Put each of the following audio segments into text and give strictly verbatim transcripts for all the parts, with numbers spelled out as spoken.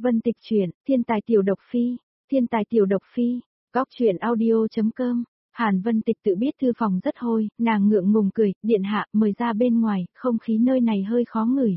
Vân Tịch truyện, Thiên tài tiểu độc phi, Thiên tài tiểu độc phi, góc truyện audio.com. Hàn Vân Tịch tự biết thư phòng rất hôi, nàng ngượng ngùng cười, điện hạ, mời ra bên ngoài, không khí nơi này hơi khó ngửi.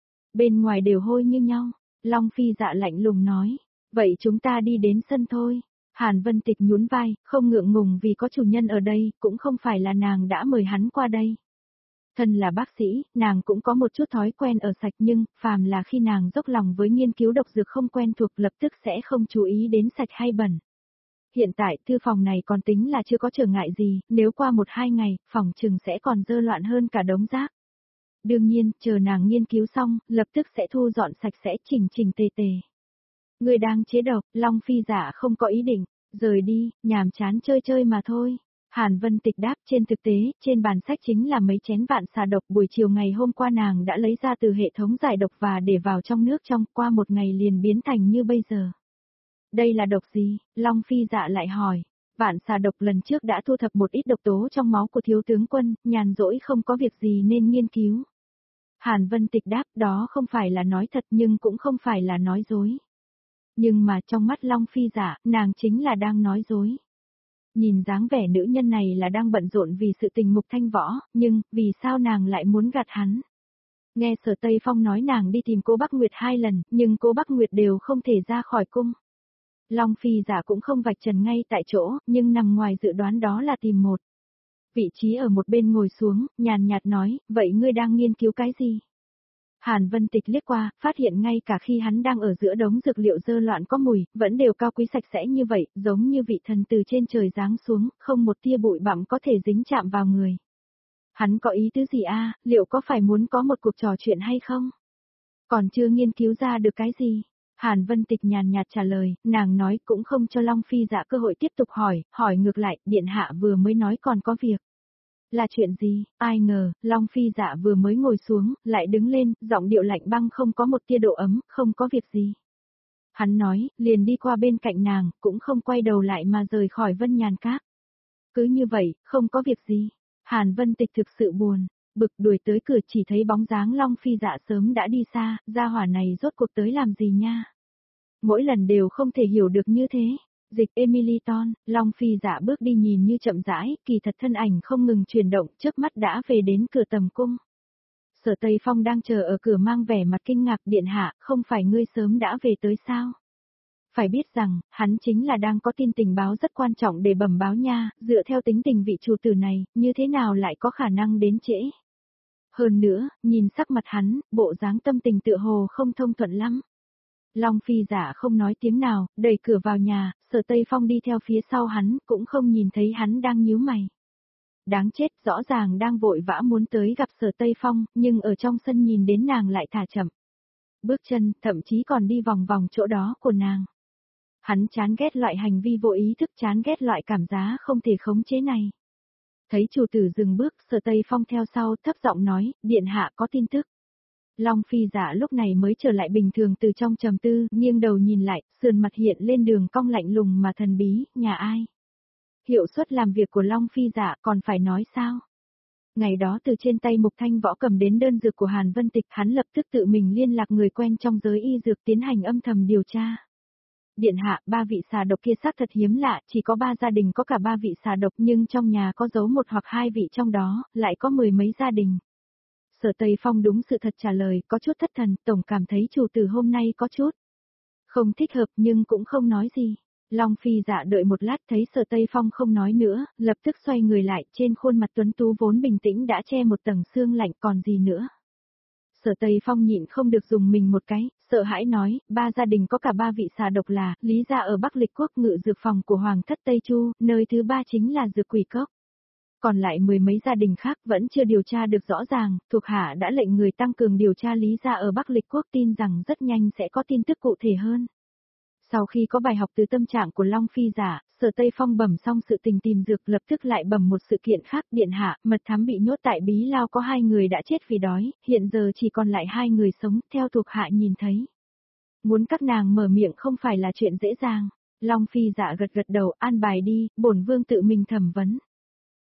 Bên ngoài đều hôi như nhau, Long Phi Dạ lạnh lùng nói, vậy chúng ta đi đến sân thôi. Hàn Vân Tịch nhún vai, không ngượng ngùng vì có chủ nhân ở đây, cũng không phải là nàng đã mời hắn qua đây. Thân là bác sĩ, nàng cũng có một chút thói quen ở sạch nhưng, phàm là khi nàng dốc lòng với nghiên cứu độc dược không quen thuộc lập tức sẽ không chú ý đến sạch hay bẩn. Hiện tại thư phòng này còn tính là chưa có trở ngại gì, nếu qua một hai ngày, phòng trừng sẽ còn dơ loạn hơn cả đống rác. Đương nhiên, chờ nàng nghiên cứu xong, lập tức sẽ thu dọn sạch sẽ chỉnh chỉnh tề tề. Người đang chế độc, Long Phi Dạ không có ý định, rời đi, nhàm chán chơi chơi mà thôi. Hàn Vân Tịch đáp, trên thực tế, trên bàn sách chính là mấy chén vạn xà độc buổi chiều ngày hôm qua nàng đã lấy ra từ hệ thống giải độc và để vào trong nước trong, qua một ngày liền biến thành như bây giờ. Đây là độc gì? Long Phi Dạ lại hỏi. Vạn xà độc lần trước đã thu thập một ít độc tố trong máu của thiếu tướng quân, nhàn rỗi không có việc gì nên nghiên cứu. Hàn Vân Tịch đáp, đó không phải là nói thật nhưng cũng không phải là nói dối. Nhưng mà trong mắt Long Phi Dạ, nàng chính là đang nói dối. Nhìn dáng vẻ nữ nhân này là đang bận rộn vì sự tình Mục Thanh Võ, nhưng, vì sao nàng lại muốn gạt hắn? Nghe Sở Tây Phong nói nàng đi tìm cô Bắc Nguyệt hai lần, nhưng cô Bắc Nguyệt đều không thể ra khỏi cung. Long Phi Giả cũng không vạch trần ngay tại chỗ, nhưng nằm ngoài dự đoán đó là tìm một vị trí ở một bên ngồi xuống, nhàn nhạt nói, vậy ngươi đang nghiên cứu cái gì? Hàn Vân Tịch liếc qua, phát hiện ngay cả khi hắn đang ở giữa đống dược liệu dơ loạn có mùi, vẫn đều cao quý sạch sẽ như vậy, giống như vị thần từ trên trời giáng xuống, không một tia bụi bặm có thể dính chạm vào người. Hắn có ý tứ gì a? Liệu có phải muốn có một cuộc trò chuyện hay không? Còn chưa nghiên cứu ra được cái gì? Hàn Vân Tịch nhàn nhạt trả lời, nàng nói cũng không cho Long Phi Dạ cơ hội tiếp tục hỏi, hỏi ngược lại, điện hạ vừa mới nói còn có việc. Là chuyện gì? Ai ngờ, Long Phi Dạ vừa mới ngồi xuống, lại đứng lên, giọng điệu lạnh băng không có một tia độ ấm, không có việc gì. Hắn nói, liền đi qua bên cạnh nàng, cũng không quay đầu lại mà rời khỏi Vân Nhàn Các. Cứ như vậy, không có việc gì. Hàn Vân Tịch thực sự buồn, bực đuổi tới cửa chỉ thấy bóng dáng Long Phi Dạ sớm đã đi xa, gia hỏa này rốt cuộc tới làm gì nha. Mỗi lần đều không thể hiểu được như thế. Dịch Emily Ton, Long Phi Dạ bước đi nhìn như chậm rãi, kỳ thật thân ảnh không ngừng chuyển động, trước mắt đã về đến cửa tầm cung. Sở Tây Phong đang chờ ở cửa mang vẻ mặt kinh ngạc, điện hạ, không phải ngươi sớm đã về tới sao? Phải biết rằng, hắn chính là đang có tin tình báo rất quan trọng để bẩm báo nha, dựa theo tính tình vị chủ tử này, như thế nào lại có khả năng đến trễ? Hơn nữa, nhìn sắc mặt hắn, bộ dáng tâm tình tựa hồ không thông thuận lắm. Long Phi Giả không nói tiếng nào, đẩy cửa vào nhà, Sở Tây Phong đi theo phía sau hắn, cũng không nhìn thấy hắn đang nhíu mày. Đáng chết, rõ ràng đang vội vã muốn tới gặp Sở Tây Phong, nhưng ở trong sân nhìn đến nàng lại thả chậm bước chân, thậm chí còn đi vòng vòng chỗ đó của nàng. Hắn chán ghét loại hành vi vô ý thức, chán ghét loại cảm giác không thể khống chế này. Thấy chủ tử dừng bước, Sở Tây Phong theo sau, thấp giọng nói, điện hạ có tin tức. Long Phi Dạ lúc này mới trở lại bình thường từ trong trầm tư, nghiêng đầu nhìn lại, sườn mặt hiện lên đường cong lạnh lùng mà thần bí, nhà ai? Hiệu suất làm việc của Long Phi Dạ còn phải nói sao? Ngày đó từ trên tay Mục Thanh Võ cầm đến đơn dược của Hàn Vân Tịch, hắn lập tức tự mình liên lạc người quen trong giới y dược tiến hành âm thầm điều tra. Điện hạ, ba vị xà độc kia xác thật hiếm lạ, chỉ có ba gia đình có cả ba vị xà độc nhưng trong nhà có giấu một hoặc hai vị trong đó, lại có mười mấy gia đình. Sở Tây Phong đúng sự thật trả lời, có chút thất thần, tổng cảm thấy chủ tử hôm nay có chút không thích hợp nhưng cũng không nói gì. Long Phi Dạ đợi một lát thấy Sở Tây Phong không nói nữa, lập tức xoay người lại, trên khuôn mặt tuấn tú vốn bình tĩnh đã che một tầng sương lạnh còn gì nữa. Sở Tây Phong nhịn không được dùng mình một cái, sợ hãi nói, ba gia đình có cả ba vị xà độc là, Lý gia ở Bắc Lịch Quốc ngự dược phòng của Hoàng thất Tây Chu, nơi thứ ba chính là dược quỷ cốc. Còn lại mười mấy gia đình khác vẫn chưa điều tra được rõ ràng, thuộc hạ đã lệnh người tăng cường điều tra Lý gia ở Bắc Lịch Quốc, tin rằng rất nhanh sẽ có tin tức cụ thể hơn. Sau khi có bài học từ tâm trạng của Long Phi Giả, Sở Tây Phong bẩm xong sự tình tìm dược lập tức lại bẩm một sự kiện khác, điện hạ, mật thám bị nhốt tại Bí Lao có hai người đã chết vì đói, hiện giờ chỉ còn lại hai người sống, theo thuộc hạ nhìn thấy. Muốn các nàng mở miệng không phải là chuyện dễ dàng. Long Phi Dạ gật gật đầu, an bài đi, bổn vương tự mình thẩm vấn.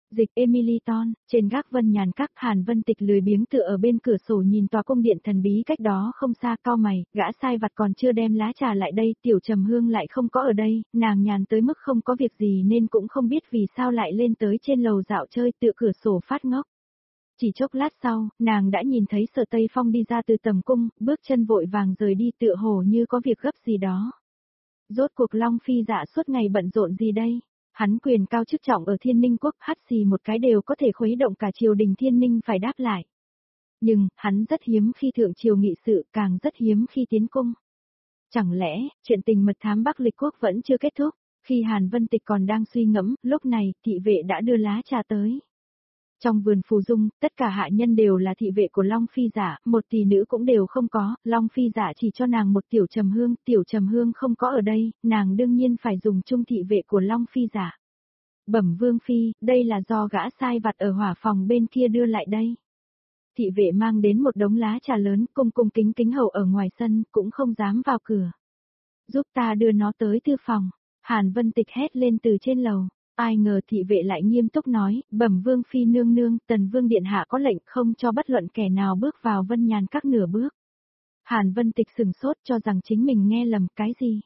Dịch Emily Ton, trên gác Vân Nhàn Các, Hàn Vân Tịch lười biếng tựa ở bên cửa sổ nhìn tòa cung điện thần bí cách đó không xa, cau mày, gã sai vặt còn chưa đem lá trà lại đây, Tiểu Trầm Hương lại không có ở đây, nàng nhàn tới mức không có việc gì nên cũng không biết vì sao lại lên tới trên lầu dạo chơi tựa cửa sổ phát ngốc. Chỉ chốc lát sau, nàng đã nhìn thấy Sở Tây Phong đi ra từ tầm cung, bước chân vội vàng rời đi tựa hồ như có việc gấp gì đó. Rốt cuộc Long Phi Dạ suốt ngày bận rộn gì đây? Hắn quyền cao chức trọng ở Thiên Ninh Quốc, hắt xì một cái đều có thể khuấy động cả triều đình Thiên Ninh phải đáp lại. Nhưng, hắn rất hiếm khi thượng triều nghị sự, càng rất hiếm khi tiến cung. Chẳng lẽ, chuyện tình mật thám Bắc Lịch Quốc vẫn chưa kết thúc? Khi Hàn Vân Tịch còn đang suy ngẫm, lúc này, thị vệ đã đưa lá trà tới. Trong vườn phù dung, tất cả hạ nhân đều là thị vệ của Long Phi Giả, một tỷ nữ cũng đều không có, Long Phi Giả chỉ cho nàng một Tiểu Trầm Hương, Tiểu Trầm Hương không có ở đây, nàng đương nhiên phải dùng chung thị vệ của Long Phi Giả. Bẩm Vương Phi, đây là do gã sai vặt ở hỏa phòng bên kia đưa lại đây. Thị vệ mang đến một đống lá trà lớn, cung cung kính kính hầu ở ngoài sân, cũng không dám vào cửa. Giúp ta đưa nó tới thư phòng, Hàn Vân Tịch hét lên từ trên lầu. Ai ngờ thị vệ lại nghiêm túc nói, bẩm Vương Phi nương nương, Tần Vương Điện Hạ có lệnh không cho bất luận kẻ nào bước vào Vân Nhàn Các nửa bước. Hàn Vân Tịch sừng sốt cho rằng chính mình nghe lầm cái gì.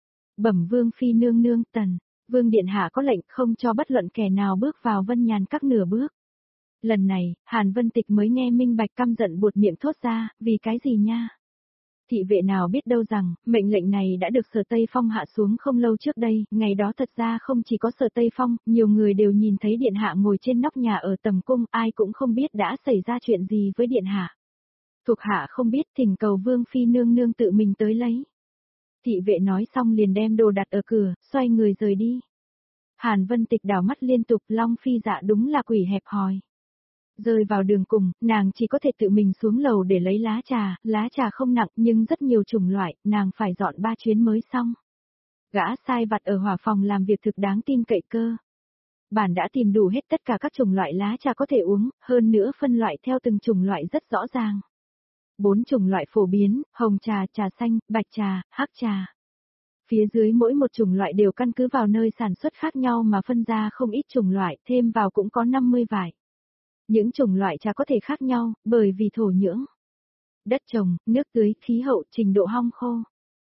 Bẩm Vương Phi nương nương, Tần Vương Điện Hạ có lệnh không cho bất luận kẻ nào bước vào Vân Nhàn Các nửa bước. Lần này, Hàn Vân Tịch mới nghe minh bạch, căm giận buột miệng thốt ra, vì cái gì nha? Thị vệ nào biết đâu rằng, mệnh lệnh này đã được Sở Tây Phong hạ xuống không lâu trước đây, ngày đó thật ra không chỉ có Sở Tây Phong, nhiều người đều nhìn thấy Điện Hạ ngồi trên nóc nhà ở tầm cung, ai cũng không biết đã xảy ra chuyện gì với Điện Hạ. Thuộc hạ không biết, thỉnh cầu Vương Phi nương nương tự mình tới lấy. Thị vệ nói xong liền đem đồ đặt ở cửa, xoay người rời đi. Hàn Vân Tịch đảo mắt liên tục, Long Phi Dạ đúng là quỷ hẹp hòi. Rơi vào đường cùng, nàng chỉ có thể tự mình xuống lầu để lấy lá trà, lá trà không nặng nhưng rất nhiều chủng loại, nàng phải dọn ba chuyến mới xong. Gã sai vặt ở hỏa phòng làm việc thực đáng tin cậy cơ. Bản đã tìm đủ hết tất cả các chủng loại lá trà có thể uống, hơn nữa phân loại theo từng chủng loại rất rõ ràng. Bốn chủng loại phổ biến, hồng trà, trà xanh, bạch trà, hắc trà. Phía dưới mỗi một chủng loại đều căn cứ vào nơi sản xuất khác nhau mà phân ra không ít chủng loại, thêm vào cũng có năm mươi vải. Những chủng loại trà có thể khác nhau, bởi vì thổ nhưỡng, đất trồng, nước tưới, khí hậu, trình độ hong khô.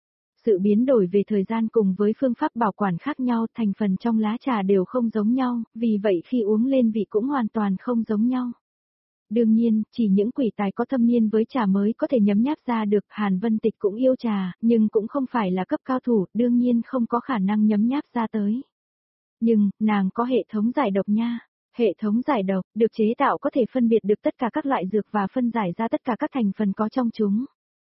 Sự biến đổi về thời gian cùng với phương pháp bảo quản khác nhau, thành phần trong lá trà đều không giống nhau, vì vậy khi uống lên vị cũng hoàn toàn không giống nhau. Đương nhiên, chỉ những quỷ tài có thâm niên với trà mới có thể nhấm nháp ra được. Hàn Vân Tịch cũng yêu trà, nhưng cũng không phải là cấp cao thủ, đương nhiên không có khả năng nhấm nháp ra tới. Nhưng, nàng có hệ thống giải độc nha. Hệ thống giải độc, được chế tạo có thể phân biệt được tất cả các loại dược và phân giải ra tất cả các thành phần có trong chúng.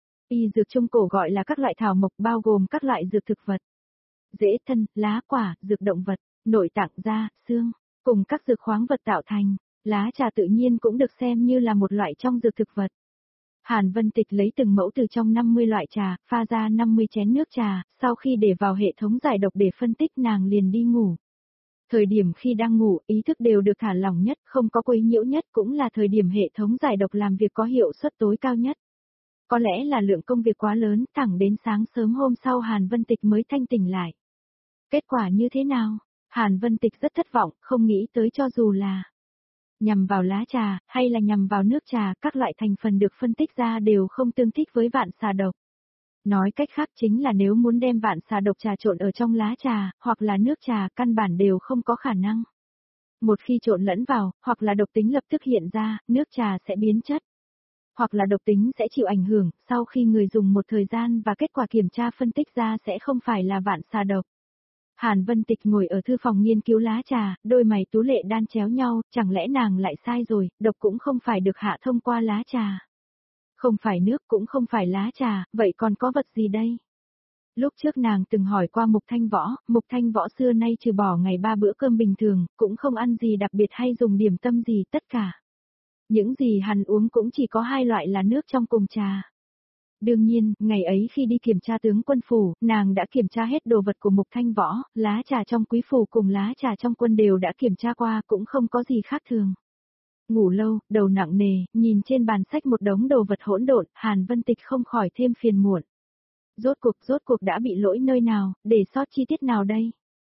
Y dược trung cổ gọi là các loại thảo mộc, bao gồm các loại dược thực vật, rễ thân, lá quả, dược động vật, nội tạng, da, xương, cùng các dược khoáng vật tạo thành. Lá trà tự nhiên cũng được xem như là một loại trong dược thực vật. Hàn Vân Tịch lấy từng mẫu từ trong năm mươi loại trà, pha ra năm mươi chén nước trà, sau khi để vào hệ thống giải độc để phân tích nàng liền đi ngủ. Thời điểm khi đang ngủ, ý thức đều được thả lỏng nhất, không có quấy nhiễu nhất, cũng là thời điểm hệ thống giải độc làm việc có hiệu suất tối cao nhất. Có lẽ là lượng công việc quá lớn, thẳng đến sáng sớm hôm sau Hàn Vân Tịch mới thanh tỉnh lại. Kết quả như thế nào? Hàn Vân Tịch rất thất vọng, không nghĩ tới cho dù là nhằm vào lá trà, hay là nhằm vào nước trà, các loại thành phần được phân tích ra đều không tương thích với vạn xà độc. Nói cách khác chính là nếu muốn đem vạn xà độc trà trộn ở trong lá trà, hoặc là nước trà, căn bản đều không có khả năng. Một khi trộn lẫn vào, hoặc là độc tính lập tức hiện ra, nước trà sẽ biến chất. Hoặc là độc tính sẽ chịu ảnh hưởng, sau khi người dùng một thời gian và kết quả kiểm tra phân tích ra sẽ không phải là vạn xà độc. Hàn Vân Tịch ngồi ở thư phòng nghiên cứu lá trà, đôi mày tú lệ đan chéo nhau, chẳng lẽ nàng lại sai rồi, độc cũng không phải được hạ thông qua lá trà. Không phải nước cũng không phải lá trà, vậy còn có vật gì đây? Lúc trước nàng từng hỏi qua Mục Thanh Võ, Mục Thanh Võ xưa nay trừ bỏ ngày ba bữa cơm bình thường, cũng không ăn gì đặc biệt hay dùng điểm tâm gì tất cả. Những gì hắn uống cũng chỉ có hai loại là nước trong cùng trà. Đương nhiên, ngày ấy khi đi kiểm tra tướng quân phủ, nàng đã kiểm tra hết đồ vật của Mục Thanh Võ, lá trà trong quý phủ cùng lá trà trong quân đều đã kiểm tra qua, cũng không có gì khác thường. Ngủ lâu, đầu nặng nề, nhìn trên bàn sách một đống đồ vật hỗn độn, Hàn Vân Tịch không khỏi thêm phiền muộn. Rốt cuộc, rốt cuộc đã bị lỗi nơi nào, để sót chi tiết nào đây?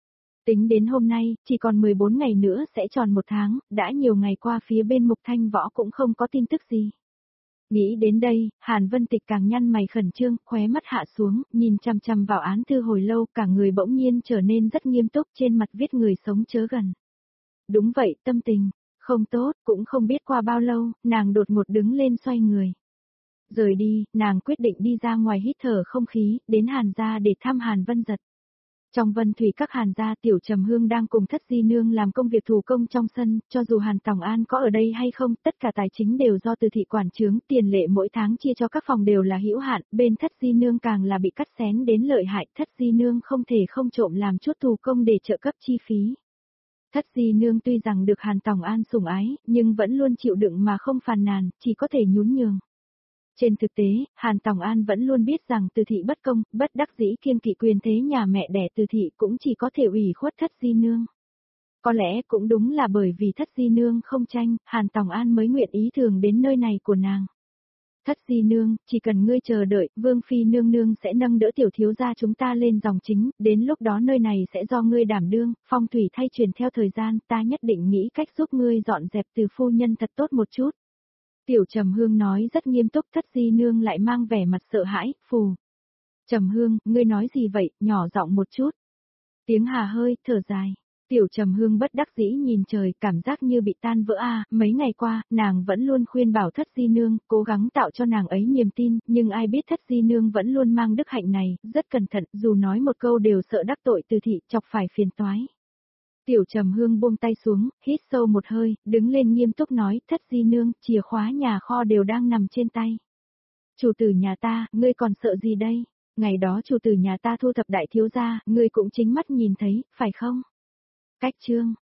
Tính đến hôm nay, chỉ còn mười bốn ngày nữa sẽ tròn một tháng, đã nhiều ngày qua phía bên Mục Thanh Võ cũng không có tin tức gì. Nghĩ đến đây, Hàn Vân Tịch càng nhăn mày khẩn trương, khóe mắt hạ xuống, nhìn chằm chằm vào án thư hồi lâu, cả người bỗng nhiên trở nên rất nghiêm túc, trên mặt viết người sống chớ gần. Đúng vậy, tâm tình không tốt, cũng không biết qua bao lâu, nàng đột ngột đứng lên xoay người. Rời đi, nàng quyết định đi ra ngoài hít thở không khí, đến Hàn gia để thăm Hàn Vân Giật. Trong Vân Thủy các Hàn gia, Tiểu Trầm Hương đang cùng Thất Di Nương làm công việc thủ công trong sân, cho dù Hàn Tòng An có ở đây hay không, tất cả tài chính đều do Từ thị quản chướng, tiền lệ mỗi tháng chia cho các phòng đều là hữu hạn, bên Thất Di Nương càng là bị cắt xén đến lợi hại, Thất Di Nương không thể không trộm làm chút thủ công để trợ cấp chi phí. Thất Di Nương tuy rằng được Hàn Tòng An sủng ái, nhưng vẫn luôn chịu đựng mà không phàn nàn, chỉ có thể nhún nhường. Trên thực tế, Hàn Tòng An vẫn luôn biết rằng Từ thị bất công, bất đắc dĩ kiêng kỵ quyền thế nhà mẹ đẻ Từ thị cũng chỉ có thể ủy khuất Thất Di Nương. Có lẽ cũng đúng là bởi vì Thất Di Nương không tranh, Hàn Tòng An mới nguyện ý thường đến nơi này của nàng. Thất Di Nương, chỉ cần ngươi chờ đợi, Vương Phi Nương Nương sẽ nâng đỡ tiểu thiếu gia chúng ta lên dòng chính, đến lúc đó nơi này sẽ do ngươi đảm đương, phong thủy thay chuyển theo thời gian, ta nhất định nghĩ cách giúp ngươi dọn dẹp Từ phu nhân thật tốt một chút. Tiểu Trầm Hương nói rất nghiêm túc, Thất Di Nương lại mang vẻ mặt sợ hãi, phù. Trầm Hương, ngươi nói gì vậy, nhỏ giọng một chút. Tiếng hà hơi, thở dài. Tiểu Trầm Hương bất đắc dĩ nhìn trời, cảm giác như bị tan vỡ a. Mấy ngày qua, nàng vẫn luôn khuyên bảo Thất Di Nương, cố gắng tạo cho nàng ấy niềm tin, nhưng ai biết Thất Di Nương vẫn luôn mang đức hạnh này, rất cẩn thận, dù nói một câu đều sợ đắc tội Từ thị, chọc phải phiền toái. Tiểu Trầm Hương buông tay xuống, hít sâu một hơi, đứng lên nghiêm túc nói, Thất Di Nương, chìa khóa nhà kho đều đang nằm trên tay. Chủ tử nhà ta, ngươi còn sợ gì đây? Ngày đó chủ tử nhà ta thu thập đại thiếu gia, ngươi cũng chính mắt nhìn thấy, phải không? Cách chương